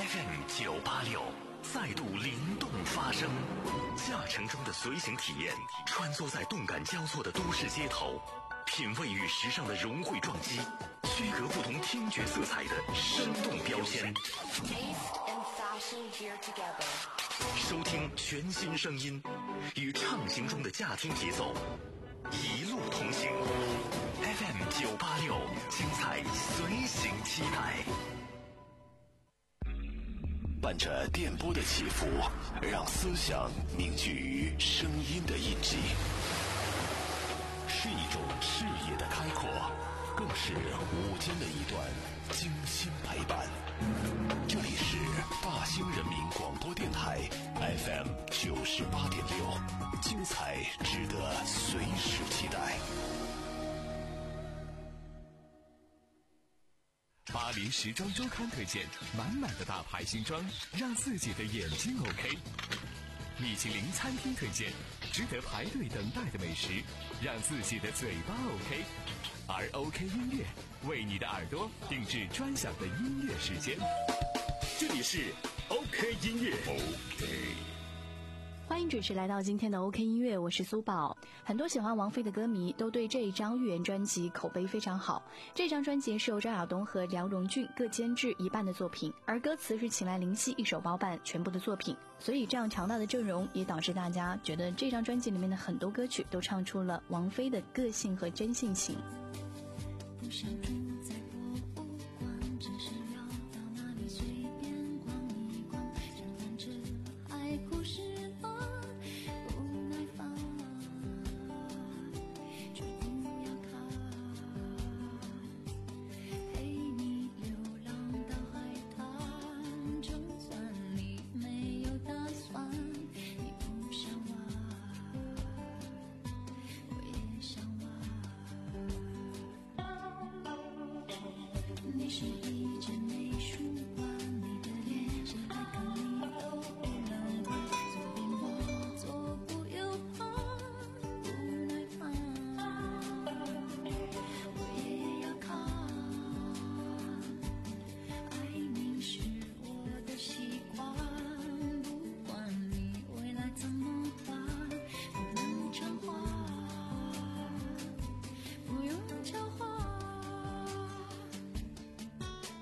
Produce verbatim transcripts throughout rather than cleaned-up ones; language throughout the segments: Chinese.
F M 九八六再度灵动发声，驾乘中的随行体验，穿梭在动感交错的都市街头，品味与时尚的融汇撞击，区隔不同听觉色彩的生动标签。收听全新声音，与畅行中的驾听节奏，一路同行。F M 九八六，精彩随行期待。伴着电波的起伏，让思想凝聚于声音的印记，是一种视野的开阔，更是午间的一段精心陪伴。这里是大兴人民广播电台 F M 九十八点六，精彩值得随时期待。 巴黎时装周刊推荐满满的大牌新装，让自己的眼睛 OK。米其林餐厅推荐值得排队等待的美食，让自己的嘴巴 OK。而 OK 音乐为你的耳朵定制专享的音乐时间，这里是 OK 音乐。 OK， 欢迎准时来到今天的 OK 音乐，我是苏宝。很多喜欢王菲的歌迷都对这一张预言专辑口碑非常好。这张专辑是由张亚东和梁荣俊各监制一半的作品，而歌词是请来林夕一手包办全部的作品，所以这样强大的阵容也导致大家觉得这张专辑里面的很多歌曲都唱出了王菲的个性和真性情。 不想住在博物馆，只是要到那里随便逛一逛，想看着海枯石烂，不耐烦，就不要看，陪你流浪到海滩，就算你没有打算，你不想玩，我也想玩。你是一间美术馆，你的脸是海坑里都不能关，左边我左顾右盼，不耐烦，我也要看，爱你是我的习惯，不管你未来怎么办，不能偿还，不用交换。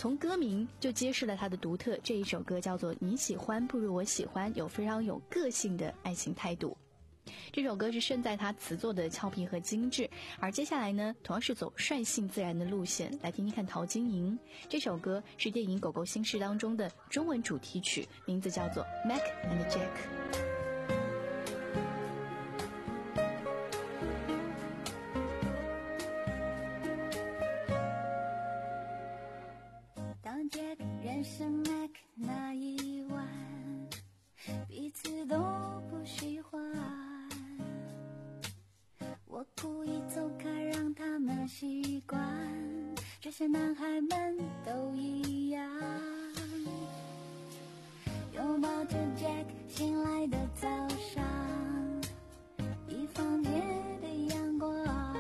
从歌名就揭示了他的独特。这一首歌叫做《你喜欢不如我喜欢》，有非常有个性的爱情态度。这首歌是胜在他词作的俏皮和精致，而接下来呢，同样是走率性自然的路线。来听听看陶晶莹，这首歌是电影《狗狗心事》当中的中文主题曲，名字叫做 Mac and Jack。 当 Jack 认识 Mac 那一晚，彼此都不喜欢，我故意走开让他们习惯，这些男孩们都一样，拥抱着 Jack 醒来的早上，一房间的阳光，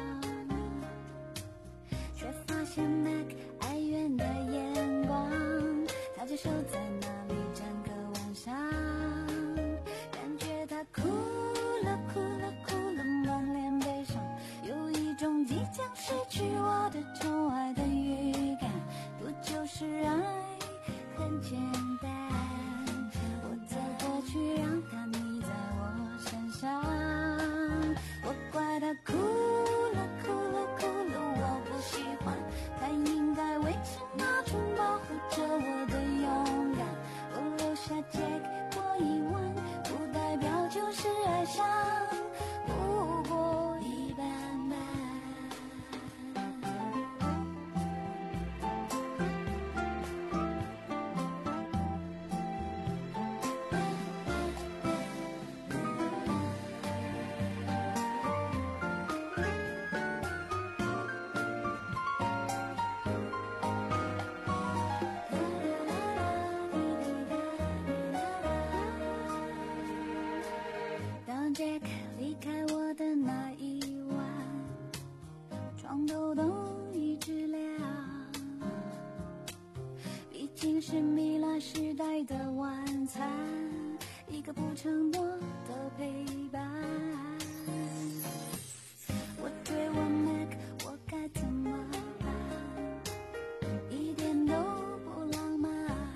却发现 Mac 哀怨的眼光，他就守在那里整个晚上，感觉他哭了哭了哭了，满脸悲伤，有一种即将失去我的宠爱的预感，不就是爱很简单，我走过去让他腻在我身上，我怪他哭了哭了哭了，我不喜欢，他应该维持那种保护着我的勇敢，我留下 Jack 过一晚，不代表就是爱上，不过一般般。当 Jack 离开我的那一晚，床头灯一直亮，毕竟是米兰时代的晚餐，一个不承诺的陪伴，我对我 Mac 我该怎么办，一点都不浪漫，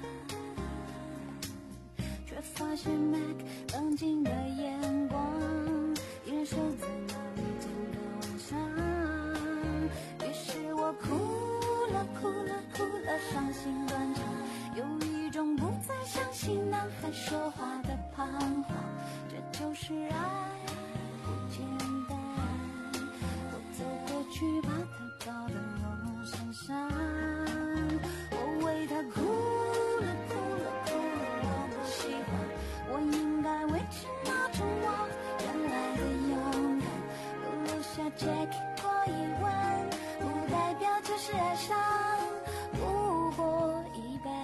却发现 Mac 冷静的眼光，依然守在那里整个晚上，于是我哭了哭了哭了，伤心断肠，有一种不再相信男孩说话的彷徨，这就是爱不简单，我走过去把他抱到我身上，我为他哭了哭了哭了，我不喜欢，我应该维持那种我原来的勇敢，我留下 Jack 过一晚，不代表就是爱上，不过一般。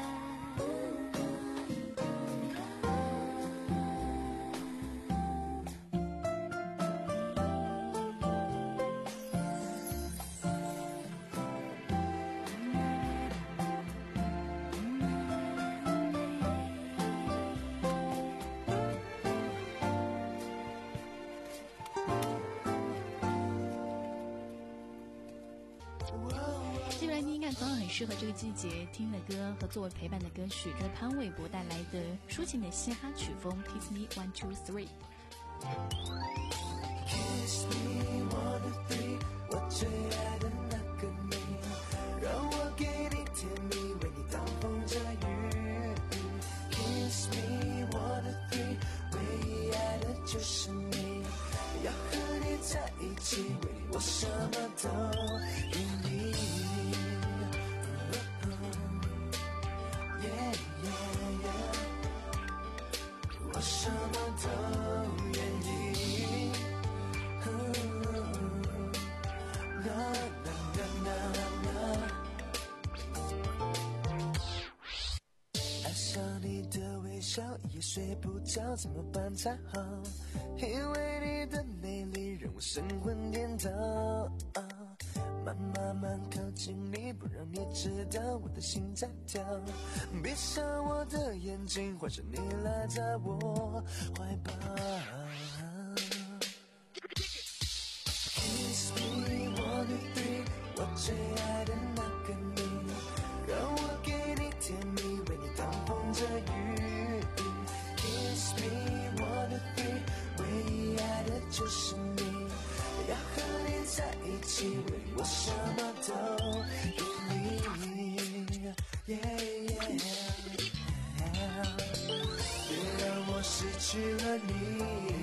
接下来听听看同样很适合这个季节听的歌和作为陪伴的歌曲，这是潘玮柏带来的抒情的嘻哈曲风 Kiss Me One Two Three。 Kiss me one two three， 我最爱的那个你，让我给你甜蜜，为你挡风遮雨。Kiss me one two three， 唯一爱的就是你，要和你在一起，为你我什么都愿意。Yeah, yeah, yeah， 我什么都愿意。啦啦啦啦啦，爱上你的微笑，一夜睡不着，怎么办才好？因为你的美丽让我神魂颠倒。慢慢慢靠近你，不让你知道我的心在跳。闭上我的眼睛，幻想你赖在我怀抱。Kiss me one two three， 我最爱的那个你，让我给就是你，要和你在一起，为我什么都愿意。Yeah, yeah, yeah. 别让我失去了你，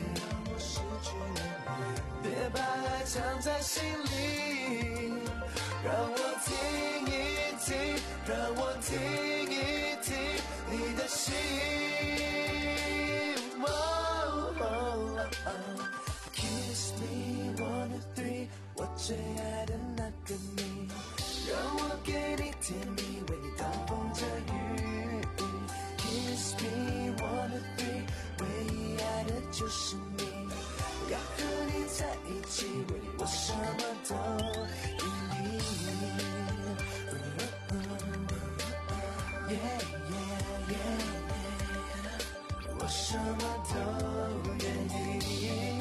别把爱藏在心里，让我听一听，让我听一听你的心。Oh, oh, oh. Kiss me one two three， 我最爱的那个你，让我给你甜蜜，为你挡风遮雨。Kiss me one two three， 唯一爱的就是你，要和你在一起，为我什么都愿意。Yeah, yeah, yeah, 我什么都愿意。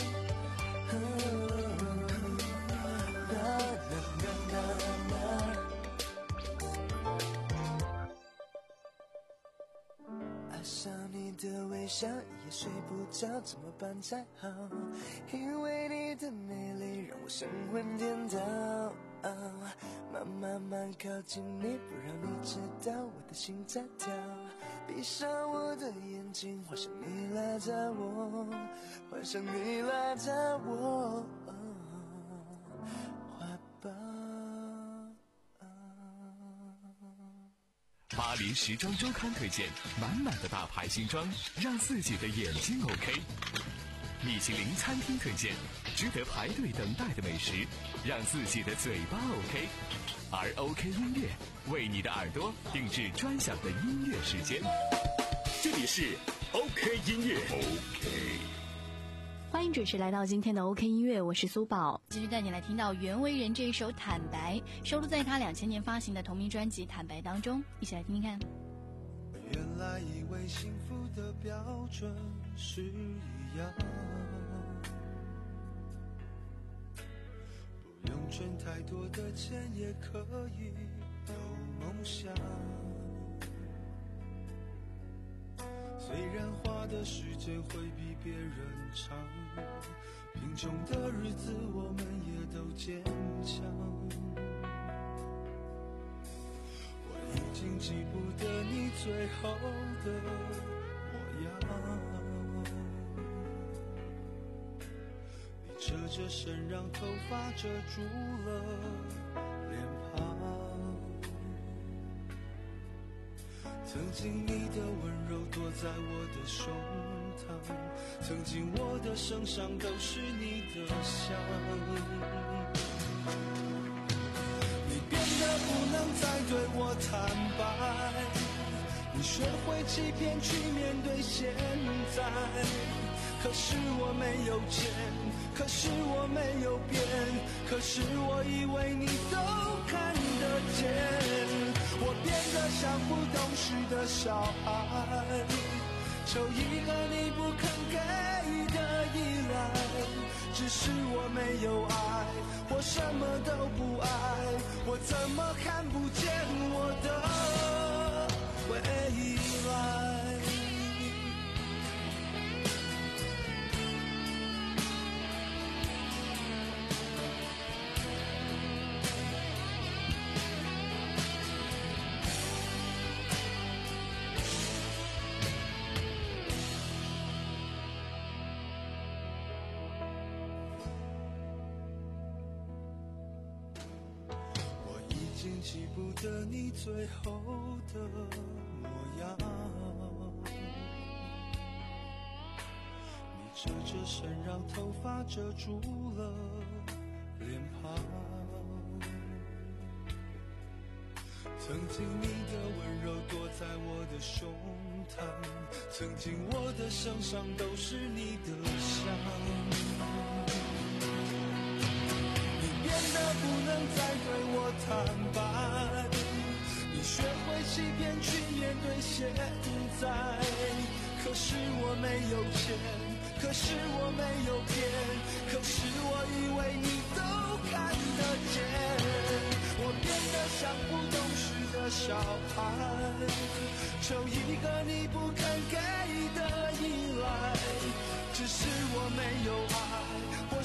爱上你的微笑，也睡不着，怎么办才好？因为你的美丽让我神魂颠倒。慢慢慢靠近你，不让你知道我的心在跳。闭上我的眼睛，幻想你来找我，幻想你来找我怀抱。 巴黎时装周刊推荐满满的大牌新装，让自己的眼睛 OK。米其林餐厅推荐值得排队等待的美食，让自己的嘴巴 OK。而 OK 音乐为你的耳朵定制专享的音乐时间。这里是 OK 音乐 OK。 欢迎准时来到今天的 OK 音乐，我是苏宝，继续带你来听到袁惟仁这一首《坦白》，收录在他两千年发行的同名专辑《坦白》当中，一起来听听看。 原来以为幸福的标准是一样，不用赚太多的钱也可以有梦想，虽然花的时间会比别人长，贫穷的日子我们也都坚强。我已经记不得你最后的模样，你侧着身让头发遮住了脸庞，曾经你的温柔躲在我的胸膛，曾经我的身上都是你的香。你变得不能再对我坦白，你学会欺骗去面对现在，可是我没有钱，可是我没有变，可是我以为你都看得见。我变得像不懂事的小孩，求一个你不肯给的依赖，只是我没有爱，我什么都不爱，我怎么看不见我的未来？记不得你最后的模样，你侧着身让头发遮住了脸庞，曾经你的温柔躲在我的胸膛，曾经我的身上都是你的香。变得不能再对我坦白，你学会欺骗去面对现在，可是我没有钱，可是我没有变，可是我以为你都看得见。我变得像不懂事的小孩，求一个你不肯给的依赖，只是我没有爱，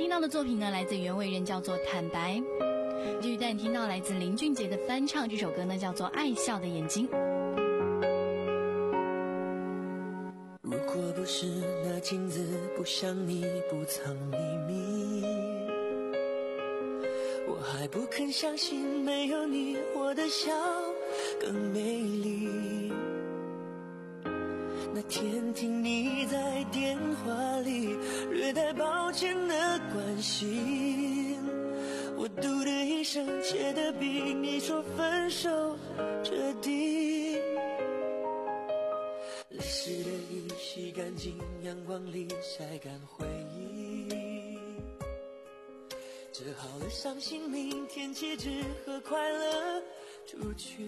听到的作品呢，来自袁惟仁，叫做《坦白》。继续带你听到来自林俊杰的翻唱，这首歌呢叫做《爱笑的眼睛》。 如果不是那镜子不像你不藏秘密，我还不肯相信没有你我的笑更美丽。那天听你在电话里略带抱歉的关心，我嘟的一声，写的比你说分手彻底。泪湿的衣洗干净，阳光里晒干回忆，折好了伤心，明天起只和快乐出去。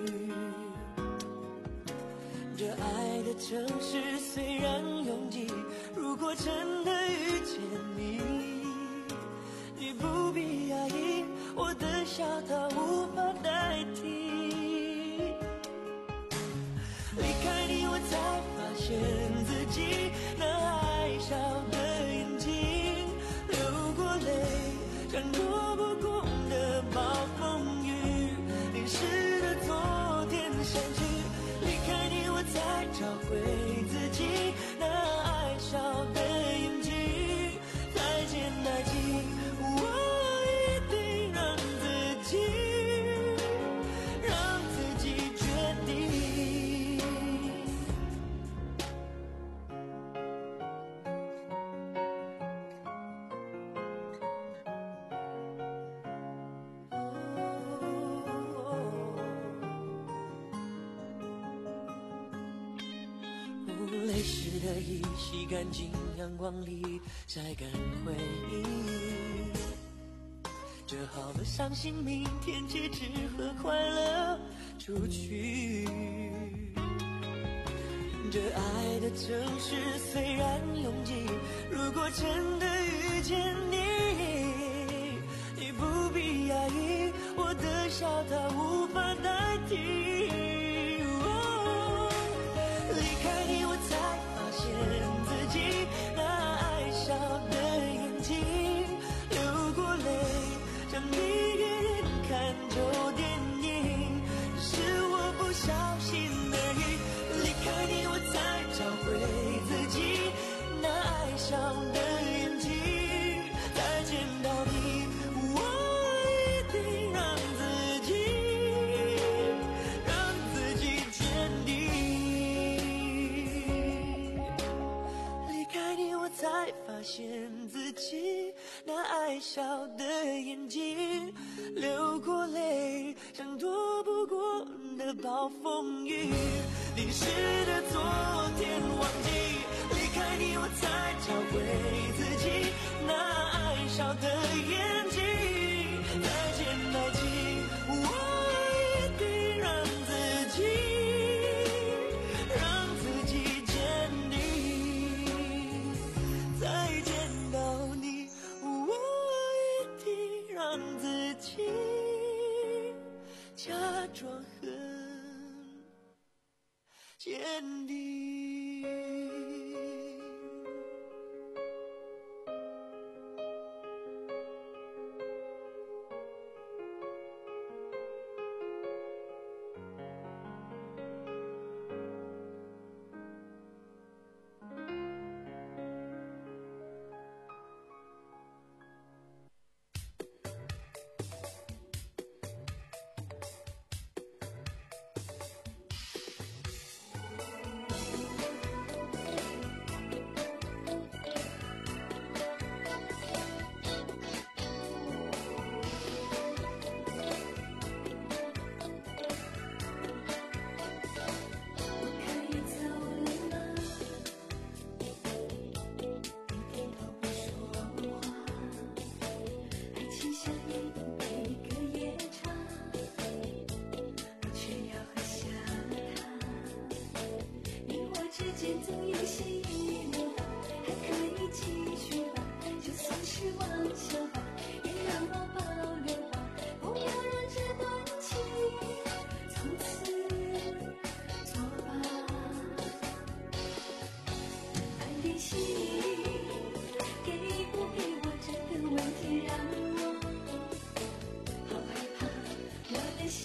这爱的城市虽然拥挤，如果真的遇见你，你不必压抑，我的笑它无法代替。离开你我才发现自己那爱笑的眼睛，流过泪像躲不过的暴风雨，淋湿的昨天想起，离开你我才找回自己那爱笑的眼睛。再见爱情，我一定让自己让自己决定。泪湿的衣洗干净，阳光里晒干回忆，折好了伤心，明天起只和快乐出去。这爱的城市虽然拥挤，如果真的遇见你，你不必压抑，我的笑它无法代替。发现自己那爱笑的眼睛，流过泪像躲不过的暴风雨，淋湿的昨天忘记，离开你我才找回自己那爱笑的眼睛。再见爱情，我一定让自己让自己坚定。再见到你，我一定让自己假装很坚定。 给不给我这个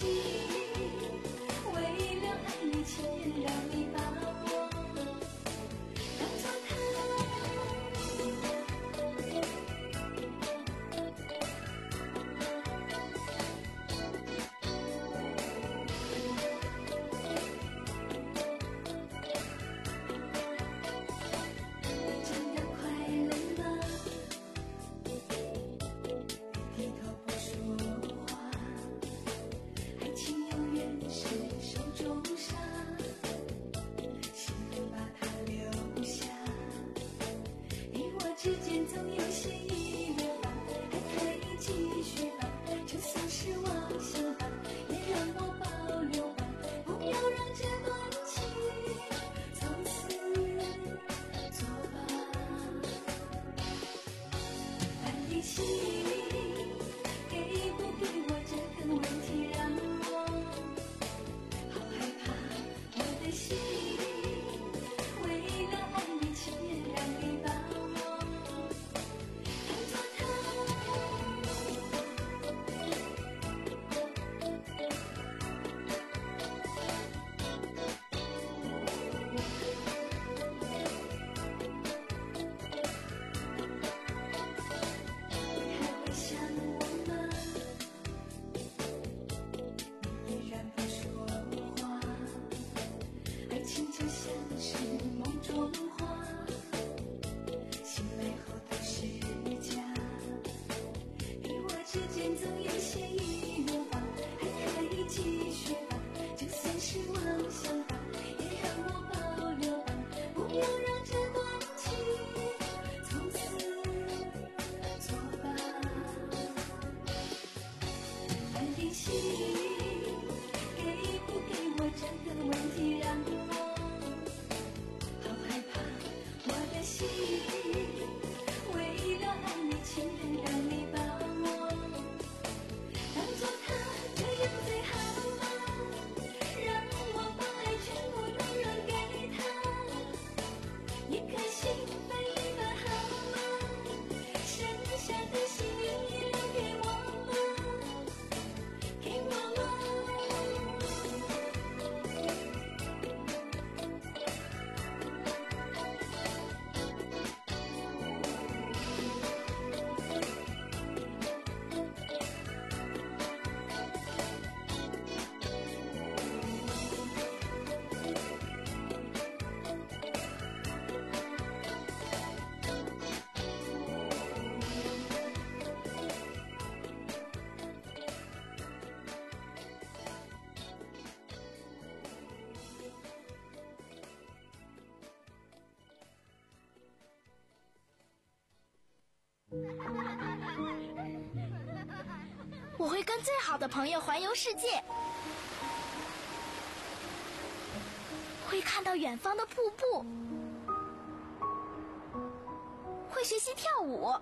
心，为了爱你，情愿让你把我当作他。真的快乐吗？低头不说话，爱情永远是手中沙，心里把它留下。你我之间总有些遗留吧，还可以继续吧，就算是妄想吧，也让我保留吧，不要让这段情从此作罢。安的心，给不给我这个问题让我好害怕。我的心，为了爱你，情愿让你把我当作他。你还会想我吗？你依然不说话，爱情就像是梦中花，醒来后都是假。你我之间总有些遗留吧，还可以继续吧，就算是妄想吧，也让我保留吧，不要让这段情从此作罢。安的心，给不给我这个问题让我好害怕。我的心，为了爱你，情愿让你把我当作他，这样最好吗？让我把爱全部都让给他，一颗心分一半好吗？剩下的幸运你留给我吗？给我吗？ 我会跟最好的朋友环游世界，会看到远方的瀑布，会学习跳舞，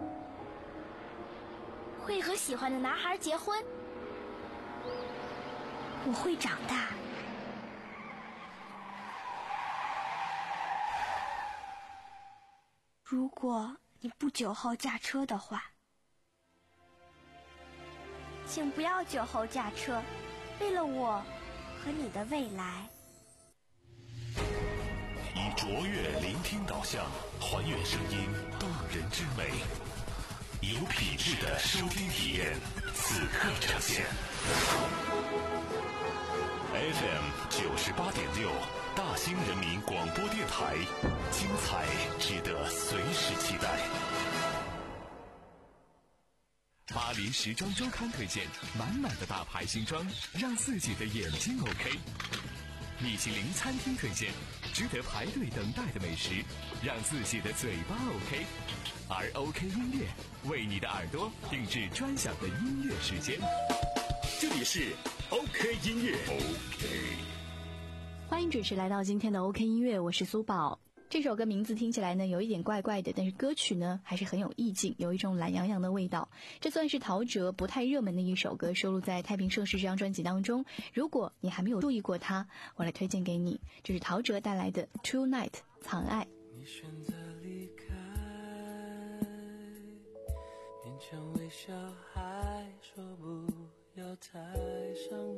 会和喜欢的男孩结婚。我会长大。如果你不酒后驾车的话，请不要酒后驾车，为了我和你的未来。 以卓越聆听导向，还原声音动人之美，有品质的收听体验，此刻呈现。F M 九十八点六，大兴人民广播电台，精彩值得随时期待。 巴黎时装周刊推荐满满的大牌新装，让自己的眼睛 OK。米其林餐厅推荐值得排队等待的美食，让自己的嘴巴 OK。而 OK 音乐为你的耳朵定制专享的音乐时间。这里是 OK 音乐 OK。 欢迎准时来到今天的 OK 音乐，我是苏宝。这首歌名字听起来呢有一点怪怪的，但是歌曲呢还是很有意境，有一种懒洋洋的味道。这算是陶喆不太热门的一首歌，收录在《太平盛世》这张专辑当中。如果你还没有注意过它，我来推荐给你，这是陶喆带来的 Tonight 藏爱。 你选择离开，勉强微笑，还说不要太伤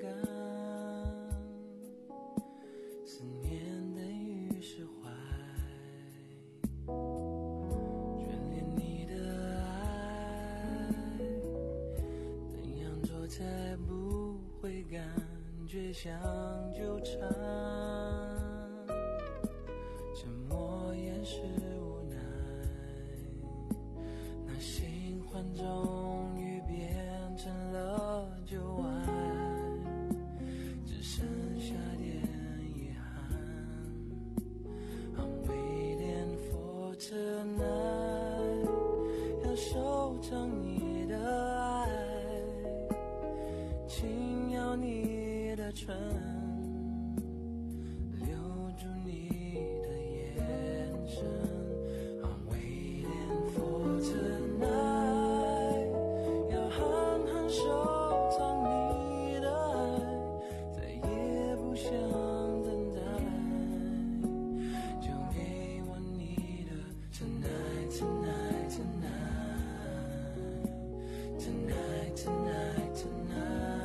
才不会感觉像纠缠，沉默掩饰无奈，那新欢终于变成了旧爱，只剩下点遗憾。I'm waiting for tonight， 要收藏你的爱，轻咬你的唇，留住你的眼神。I'm waiting for tonight， 要狠狠收藏你的爱，再也不想等待，就给我你的 tonight tonight tonight tonight tonight tonight。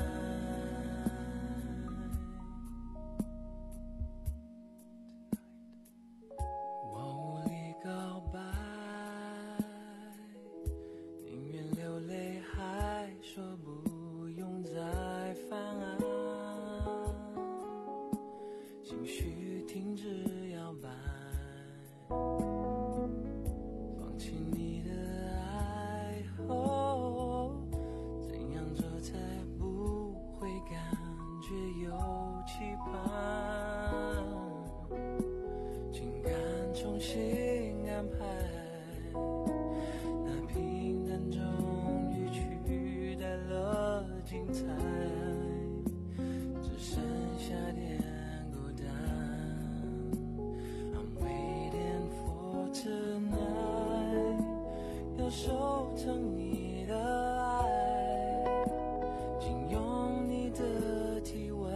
我无力告白，宁愿流泪，还说不用再犯爱，情绪停止摇摆，放弃你的爱，哦，怎样做才不会感觉有期盼，情感重新安排，那平淡终于取代了精彩，只剩下点孤单。I'm waiting for tonight， 要收藏你的爱，紧拥你的体温，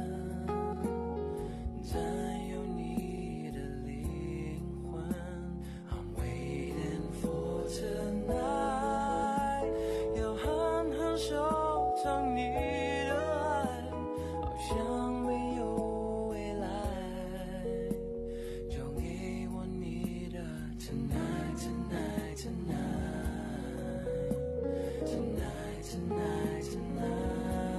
占有你的灵魂。I'm waiting for tonight， 要狠狠收藏你的爱，好像没有未来，就给我你的 tonight tonight tonight tonight tonight tonight。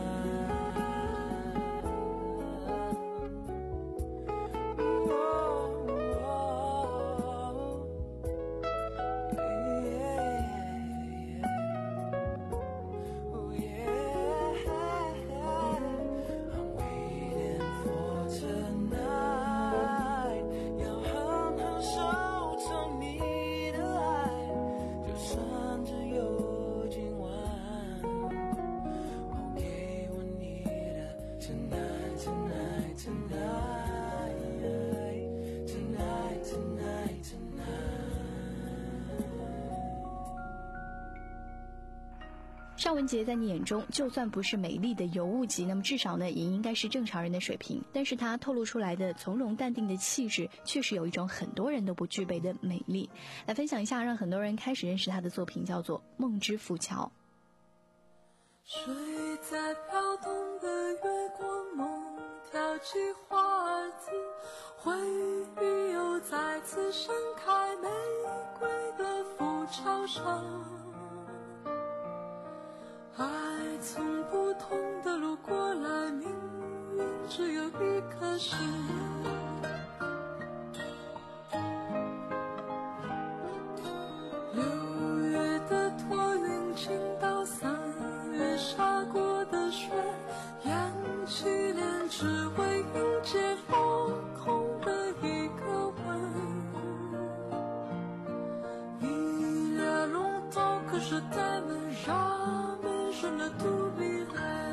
尚雯婕在你眼中就算不是美丽的尤物级，那么至少呢也应该是正常人的水平，但是她透露出来的从容淡定的气质确实有一种很多人都不具备的美丽。来分享一下让很多人开始认识她的作品，叫做《梦之浮桥》。 水在飘动的月光，梦跳起花儿子，回忆又再次盛开，玫瑰的浮桥上，爱从不同的路过来，命运只有一颗心。六月的托云倾倒三月下过的雪，扬起脸只为迎接落空的一个吻。Il y a longtemps que je t'aime, jamais je ne t'oublierai。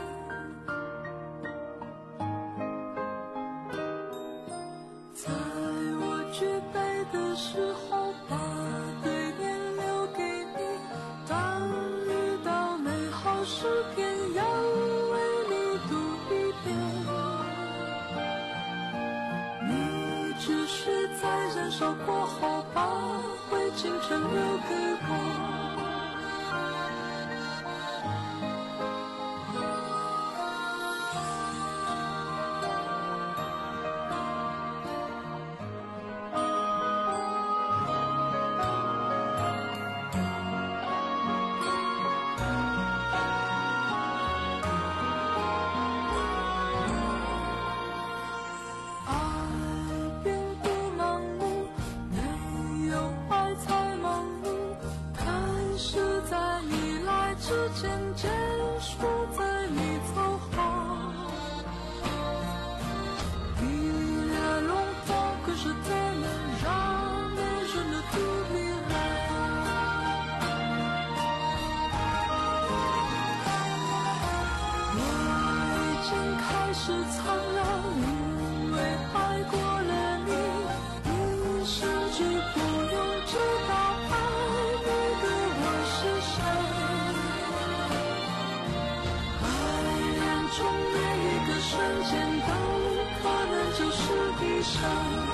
在我举杯的时候，把对联留给你，当遇到美好诗篇，要为你读一遍。你只是在燃烧过后，把灰烬全留给我。 中每一个瞬间都可能就是一生。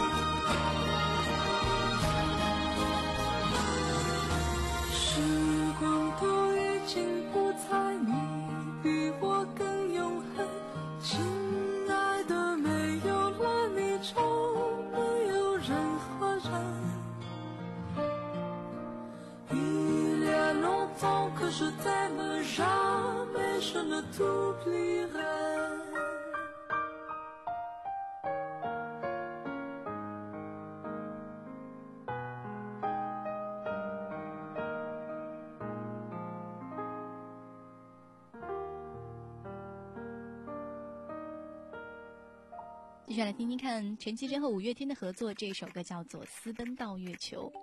时光都已经不在，你比我更永恒。亲爱的，没有了你就没有任何人。Il y a longtemps que je t'aime, jamais je ne t'oublierai. 接下来听听看陈绮贞和五月天的合作，这首歌叫做《私奔到月球》。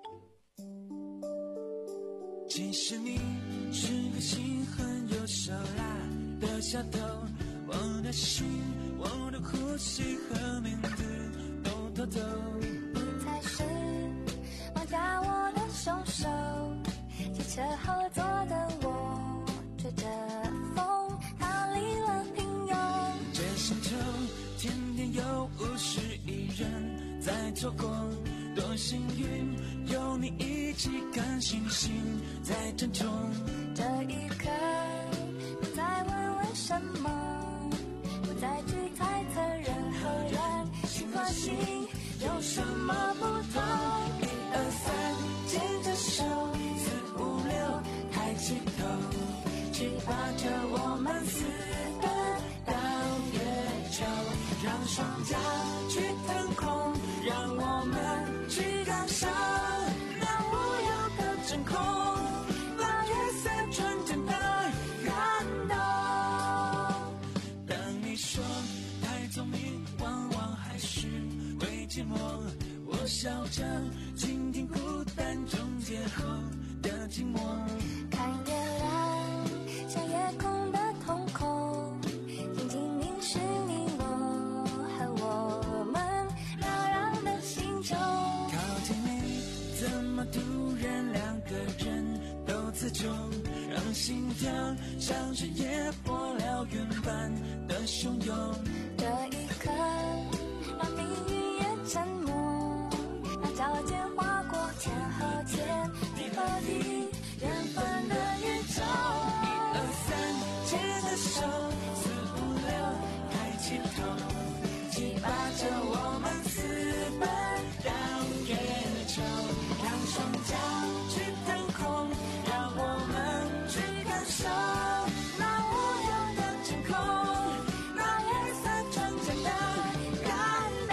其实你是个心很有手辣的小偷，我的心，我的呼吸和名字都偷走。 你才是绑架我的凶手，汽车后座的我吹着风逃离了平庸。 这星球天天有五十亿人在错过，多幸运有你一起看星星在争宠。 这一刻不再问为什么，不再去猜测人和人心和心有什么不同。 一二三，牵着手，四五六，抬起头，七八九，我们私奔到月球，让双脚去腾空，让我们去感受那无忧的真空，那月色纯真的感动。当你说太聪明往往还是会寂寞，我笑着倾听孤单中结合的寂寞。 看月亮像夜空的瞳孔，静静凝视你我和我们扰攘的心中。 靠近你怎么突然两个人都自重，让心跳像是野火燎原般的汹涌。 这一刻让命运也沉默，让脚尖划过天和天，地和地，缘分的宇宙。 一二三，牵着手，四五六，抬起头，七八九，我们私奔到月球，让双脚去腾空，让我们去感受那无忧的真空，那月色纯真的感动。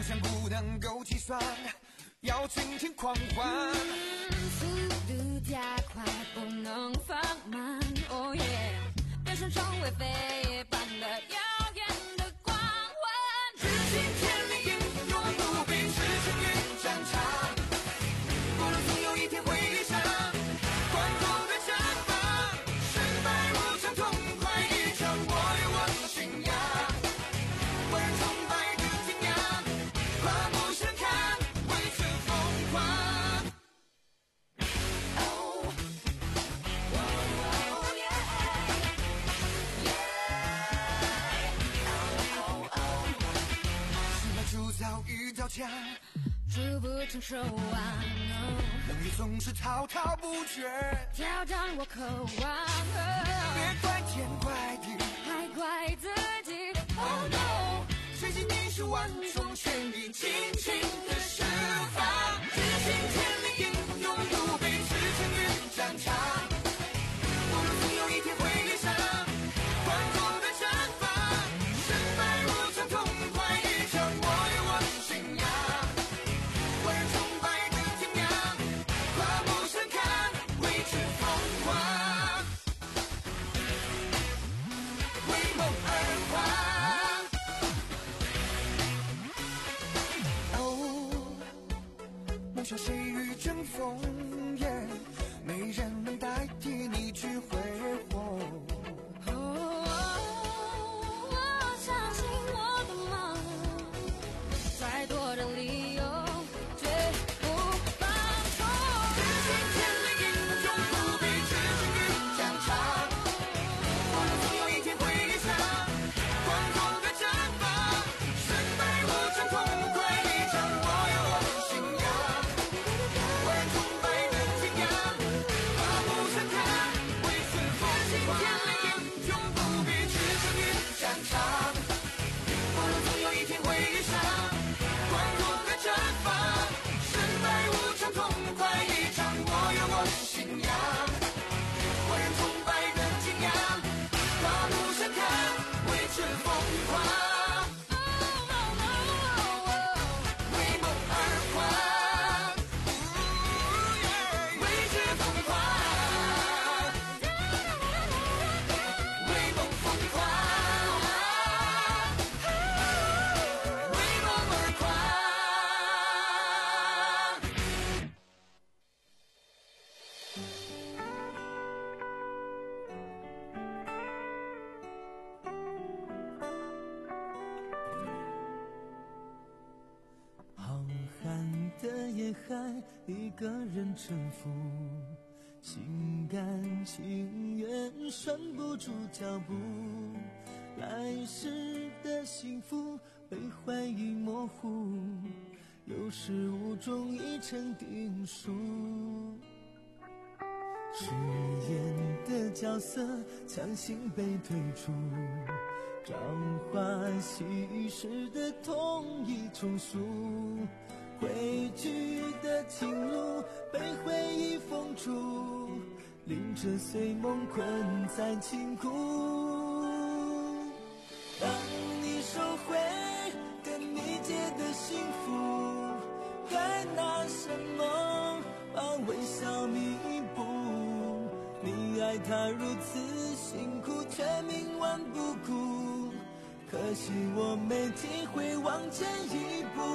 像不能够计算，要尽情狂欢。 速度加快，不能放慢。哦耶，变身成为飞般的耀眼的光环。 日行千里，英勇不必驰骋于战场，不论总有一天会遇上观众的绽放。失败无常，痛快一场，我有我信仰。万人崇拜的景仰，刮目相看，为之疯狂。早遇到墙， 筑不成手腕， 能力总是滔滔不绝， 挑战我渴望。 别怪天怪地， 还怪自己。 Oh no， 谁知你是万众全力尽情的释放。日行千里，英勇不必驰骋于战场，不论总有一天会遇上观众的绽放。失败无常，痛快一场，我有我信仰。万人崇拜的景仰，刮目相看，为之疯狂。为梦而狂。哦，梦想谁与争锋，耶，没人能代替你去挥霍。 我相信我的梦，再多的理由绝不放手。 日行千里，英勇不必驰骋于战场，不论总有一天会遇上观众的绽放。失败无常，痛快一场，我有我信仰。万人崇拜的景仰，刮目相看，为之疯狂。日行千里，英勇不必驰骋于战场，不论总有一天会遇上观众的绽放。失败无常，痛快一场，我有我信仰。万人崇拜的景仰，刮目相看，为之疯狂。为梦而狂，为之疯狂，为梦疯狂，为梦而狂。 浩瀚的夜海，一个人征服，心甘情愿拴不住脚步。来时的幸福被怀疑模糊，有始无终已成定数。饰演的角色强行被退出，朝花夕拾的痛已重塑，汇聚的情路被回忆封住，令这碎梦困在情谷。当你收回跟你借的幸福，该拿什么把微笑弥补？你爱他如此辛苦，却冥顽不顾，可惜我没机会往前一步。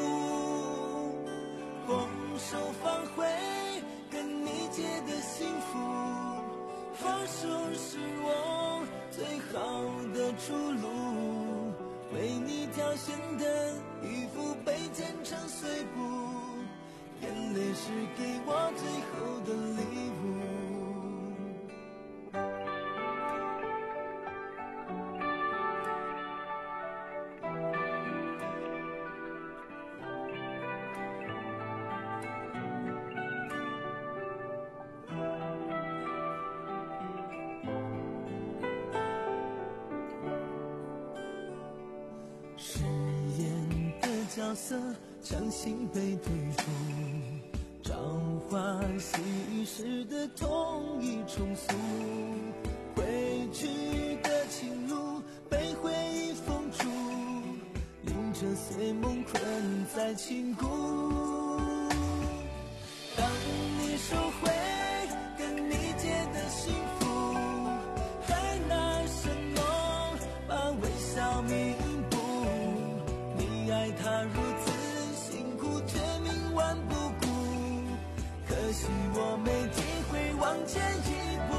拱手放回跟你借的幸福，放手是我最好的出路。为你挑选的衣服被剪成碎布，眼泪是给我最后的礼物。饰演的角色强行被对付，朝花夕拾的痛已重塑，汇聚的情路被回忆封住，令这随梦困在情谷。当你收回跟你借的幸福，还拿什么把微笑弥补？你爱他如此辛苦，却冥顽不顾，可惜我没机会往前一步。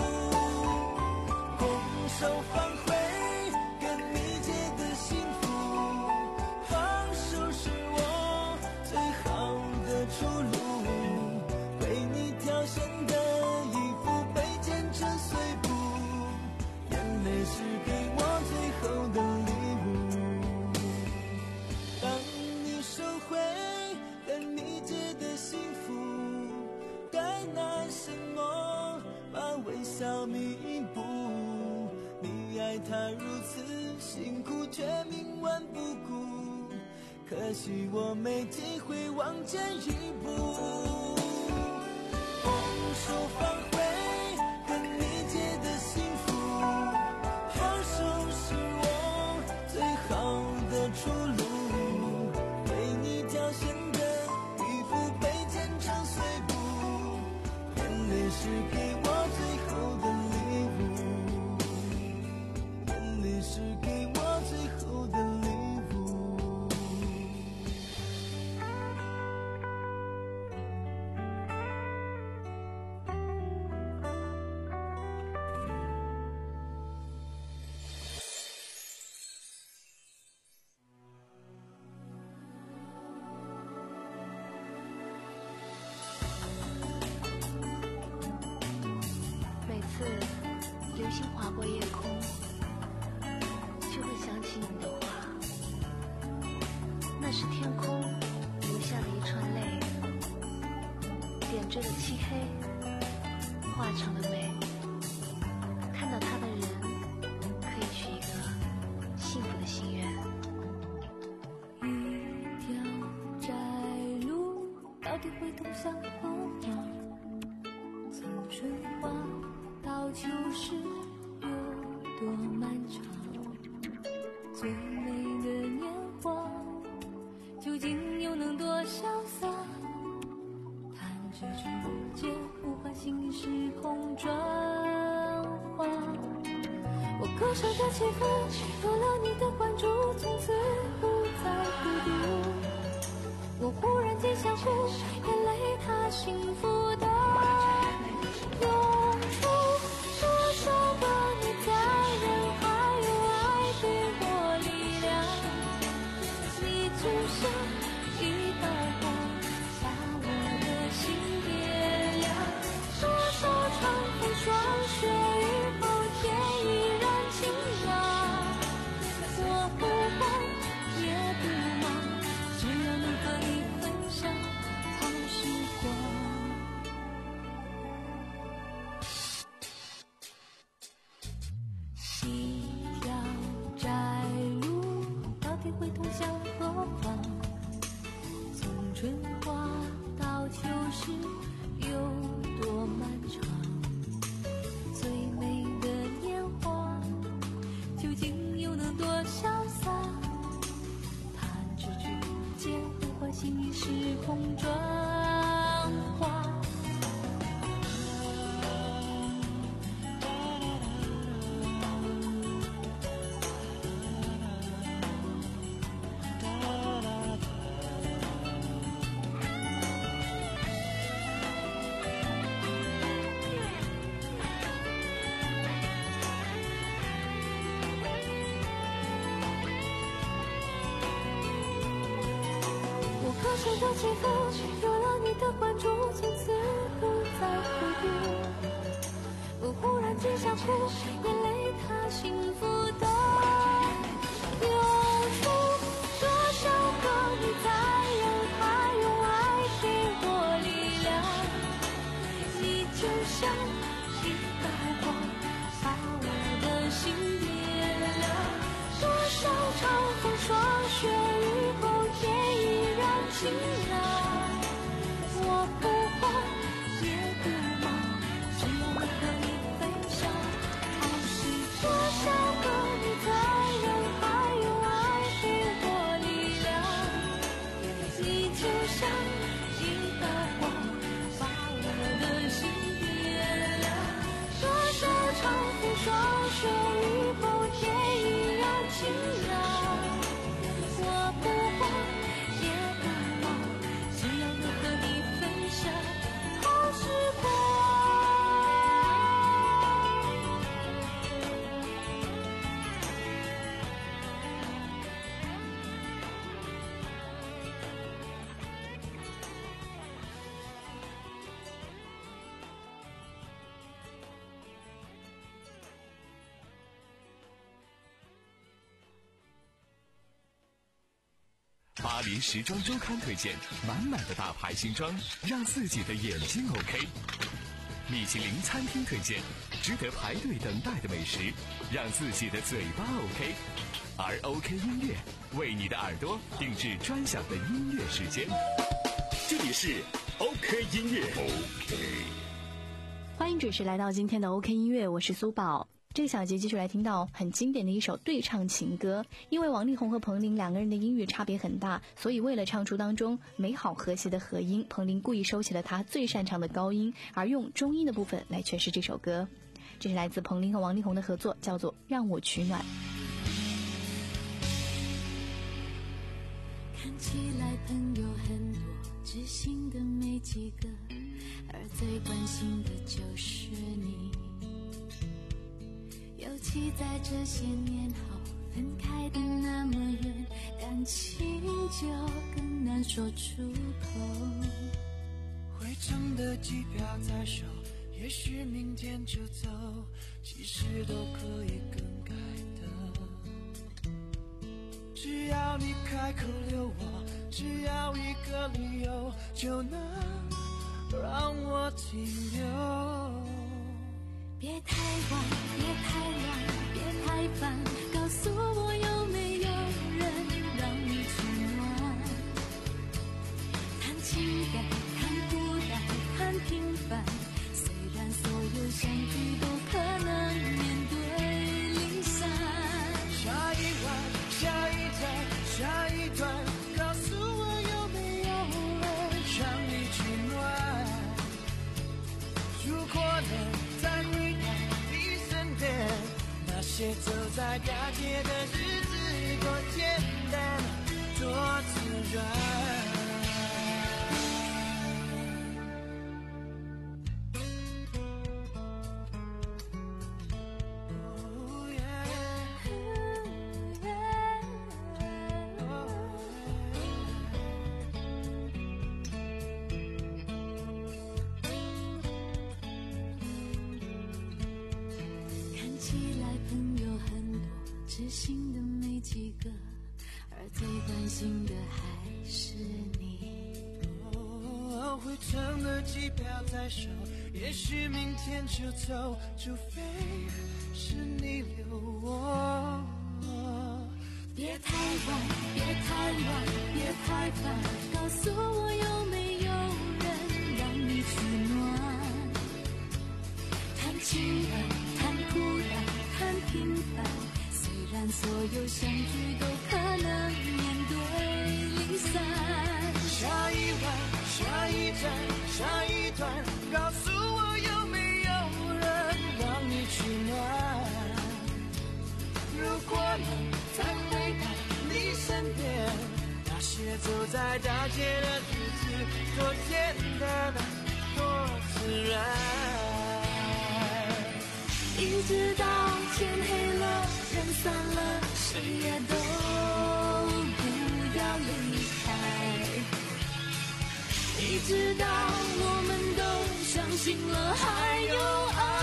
拱手放回跟你借的幸福，放手是我最好的出路，为你挑选的衣服被剪成碎布，眼泪是给我最后的礼物。当你收回跟你借的幸福，该拿什么把微笑弥补？你爱他如此辛苦，却冥顽不顾，可惜我没机会往前一步。拱手放回跟你借的幸福，放手是我最好的出路，为你挑选的衣服被剪成碎布，眼泪是给我最后的礼物，眼泪是给我最后的礼物。 每次流星划过夜空，就会想起你的话，那是天空留下的一串泪，点缀了漆黑，画成了美。看到它的人，可以许一个幸福的心愿。 一条窄路到底会通向何方？从春花到秋时有多漫长？最美的年华究竟又能多潇洒？弹指之间呼唤心时空转化。我歌声的起伏有了你的关注，从此不再孤独。我忽然间想哭，眼泪它幸福的涌出，多少个你在人海有爱给我力量，你就像一道光，把我的心点亮。多少长风霜雪雨后，天依然晴朗。我不慌也不忙，只要能和你分享好时光。一条窄路到底会通向何方？从春花到秋时有多漫长？最美的年华究竟又能多潇洒？弹指之间呼唤心意时空转化。我歌声的起伏有了你的关注，从此不再孤独。我忽然间想哭，眼泪它幸福的涌出，多少个你在人海用爱给我力量，你就像一道光，把我的心点亮。多少场风霜雪雨后，天依然晴朗。我不慌也不忙，只要能和你分享好时光。多少个你在人海用爱给巴黎时装周刊推荐满满的大牌新装，让自己的眼睛 OK。米其林餐厅推荐值得排队等待的美食，让自己的嘴巴 OK。而 OK 音乐为你的耳朵定制专享的音乐时间， 这里是 OK 音乐。OK， 欢迎准时来到今天的 OK 音乐，我是苏宝。这个小节继续来听到很经典的一首对唱情歌。因为王力宏和彭羚两个人的音域差别很大，所以为了唱出当中美好和谐的和音，彭羚故意收起了他最擅长的高音，而用中音的部分来诠释这首歌。这是来自彭羚和王力宏的合作，叫做《让我取暖》。 看起来朋友很多，知心的没几个，而最关心的就是你。尤其在这些年后，分开的那么远，感情就更难说出口。 回程的机票在手，也许明天就走，其实都可以更改的。只要你开口留我，只要一个理由，就能让我停留。 别太晚，别太乱，别太烦，告诉我有没有人让你取暖。谈情感，谈孤单，谈平凡，虽然所有相聚都可能面对离散。 下一晚，下一站，下一段，告诉我有没有人让你取暖。如果能再回到你身边，那些走在大街的日子多简单，多自然。 知心的没几个，而最关心的还是你。 哦，回程的机票在手，也许明天就走，除非是你留我。 别太晚，别太乱，别太烦，告诉我有没有人让你取暖。谈情感，谈孤单，谈平凡，虽然所有相聚都可能面对离散。 下一晚，下一站，下一段，告诉我有没有人让你取暖。如果能再回到你身边，那些走在大街的日子多简单，多自然。 一直到天黑了，人散了，谁也都不要离开。一直到我们都相信了还有爱。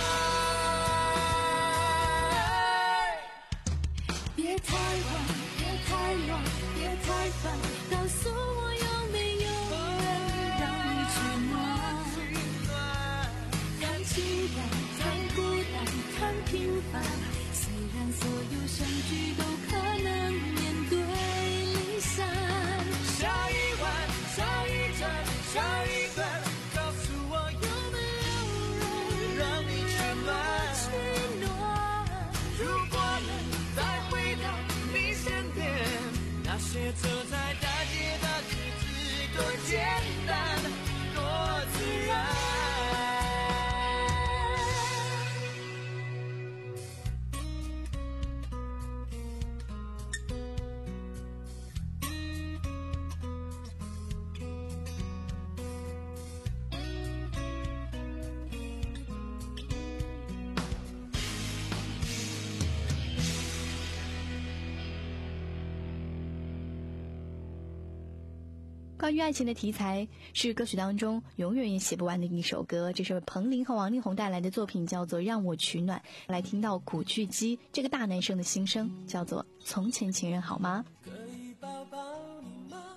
别太晚，别太乱，别太烦，告诉我有没有人让你取暖。谈情感，谈孤单，谈平凡，虽然所有相聚都可能面对离散。 下一晚，下一站，下一段，告诉我有没有人让你取暖。如果能再回到你身边，那些走在大街的日子多简单，多自然。 关于爱情的题材是歌曲当中永远也写不完的一首歌，这是彭羚和王力宏带来的作品，叫做《让我取暖》。来听到古巨基这个大男生的心声，叫做《从前情人好吗》。 可以抱抱你吗？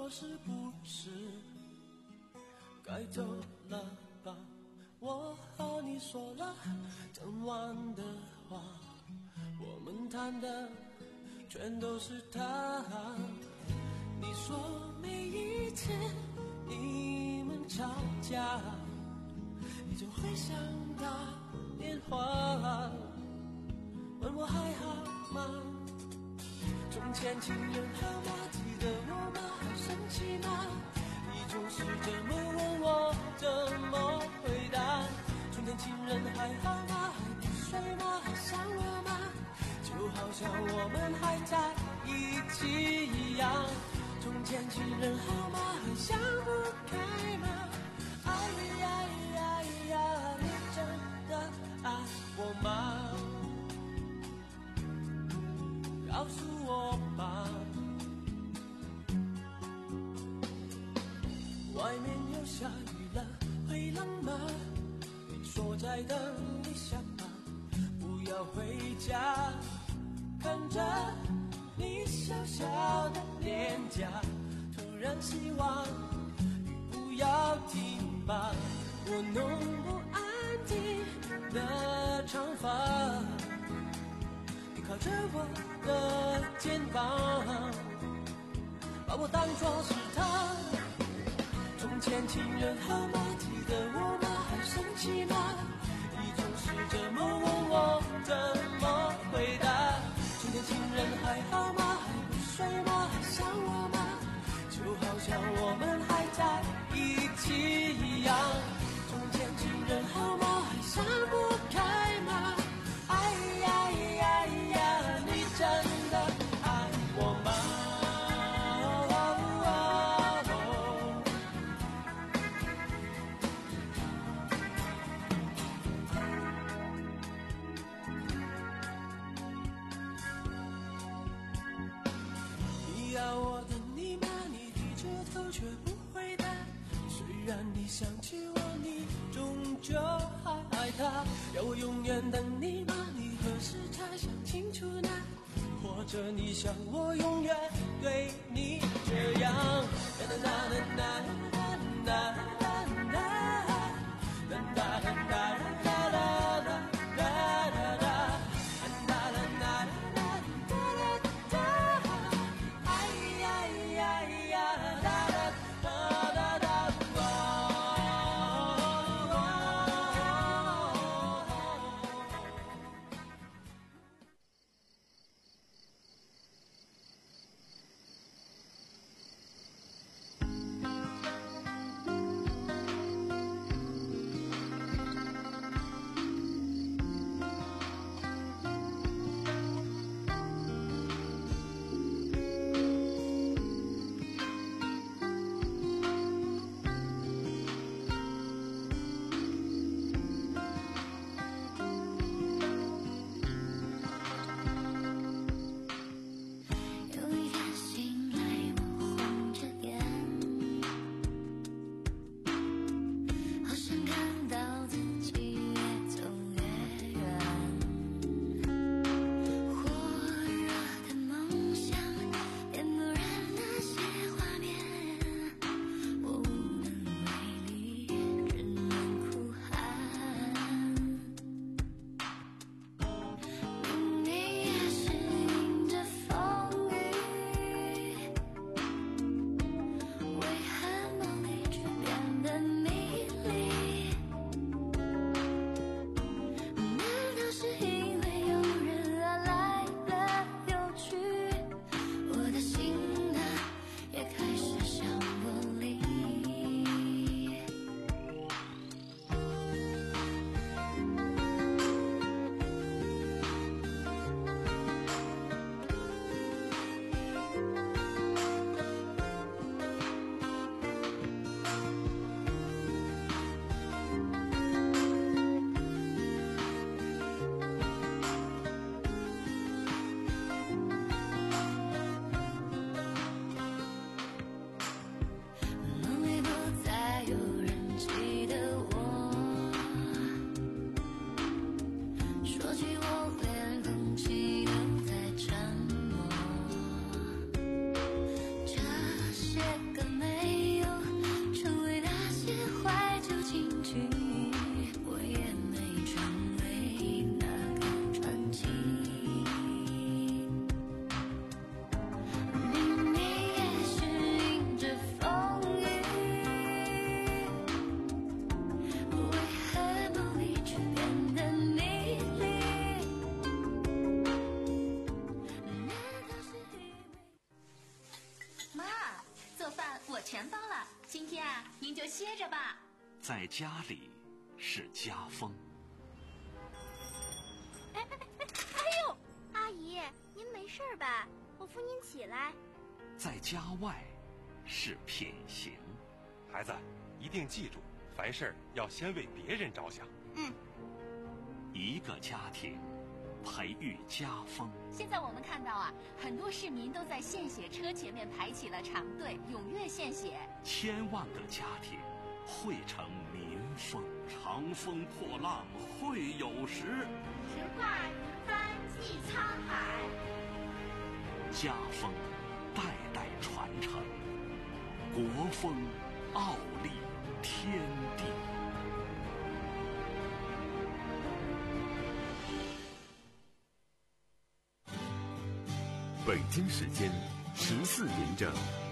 我是不是该走了吧？我和你说了整晚的话，我们谈的全都是他。你说每一次你们吵架，你就会想打电话问我还好吗？从前情人好吗？记得我吗？还生气吗？你总是这么问我，怎么回答？从前情人还好吗？还不睡吗？还想我吗？就好像我们还在一起一样。从前情人好吗？还想不开吗？哎呀呀呀，你真的爱我吗？告诉我吧。外面又下雨了，会冷吗？你说在等一下吧，不要回家。看着你小小的脸颊，突然希望雨不要停吧。我弄不安静的长发，你靠着我的肩膀，把我当作是他。从前情人好吗？记得我吗？还生气吗？你总是这么问我，怎么回答？从前情人还好吗？还不睡吗？还想我吗？就好像我们还在一起一样。从前情人好吗？还想不开吗？哎呀呀呀，你真的爱我吗？你要我等你吗？你低着头却不回答。虽然你想起我，你终究还爱他。要我永远等你吗？你何时才想清楚呢？或者你想我永远对你这样？哒哒哒哒哒哒哒哒哒哒哒哒哒哒。 钱包了，今天啊，您就歇着吧。 在家里是家风。 哎哎哎哎呦，阿姨，您没事吧？我扶您起来。 在家外是品行。 孩子，一定记住，凡事要先为别人着想。 嗯。 一个家庭培育家风。 现在我们看到啊，很多市民都在献血车前面排起了长队，踊跃献血。 千万个家庭汇成民风，长风破浪会有时。 直挂云帆济沧海。 家风代代传承，国风傲立天地。 北京时间十四点整。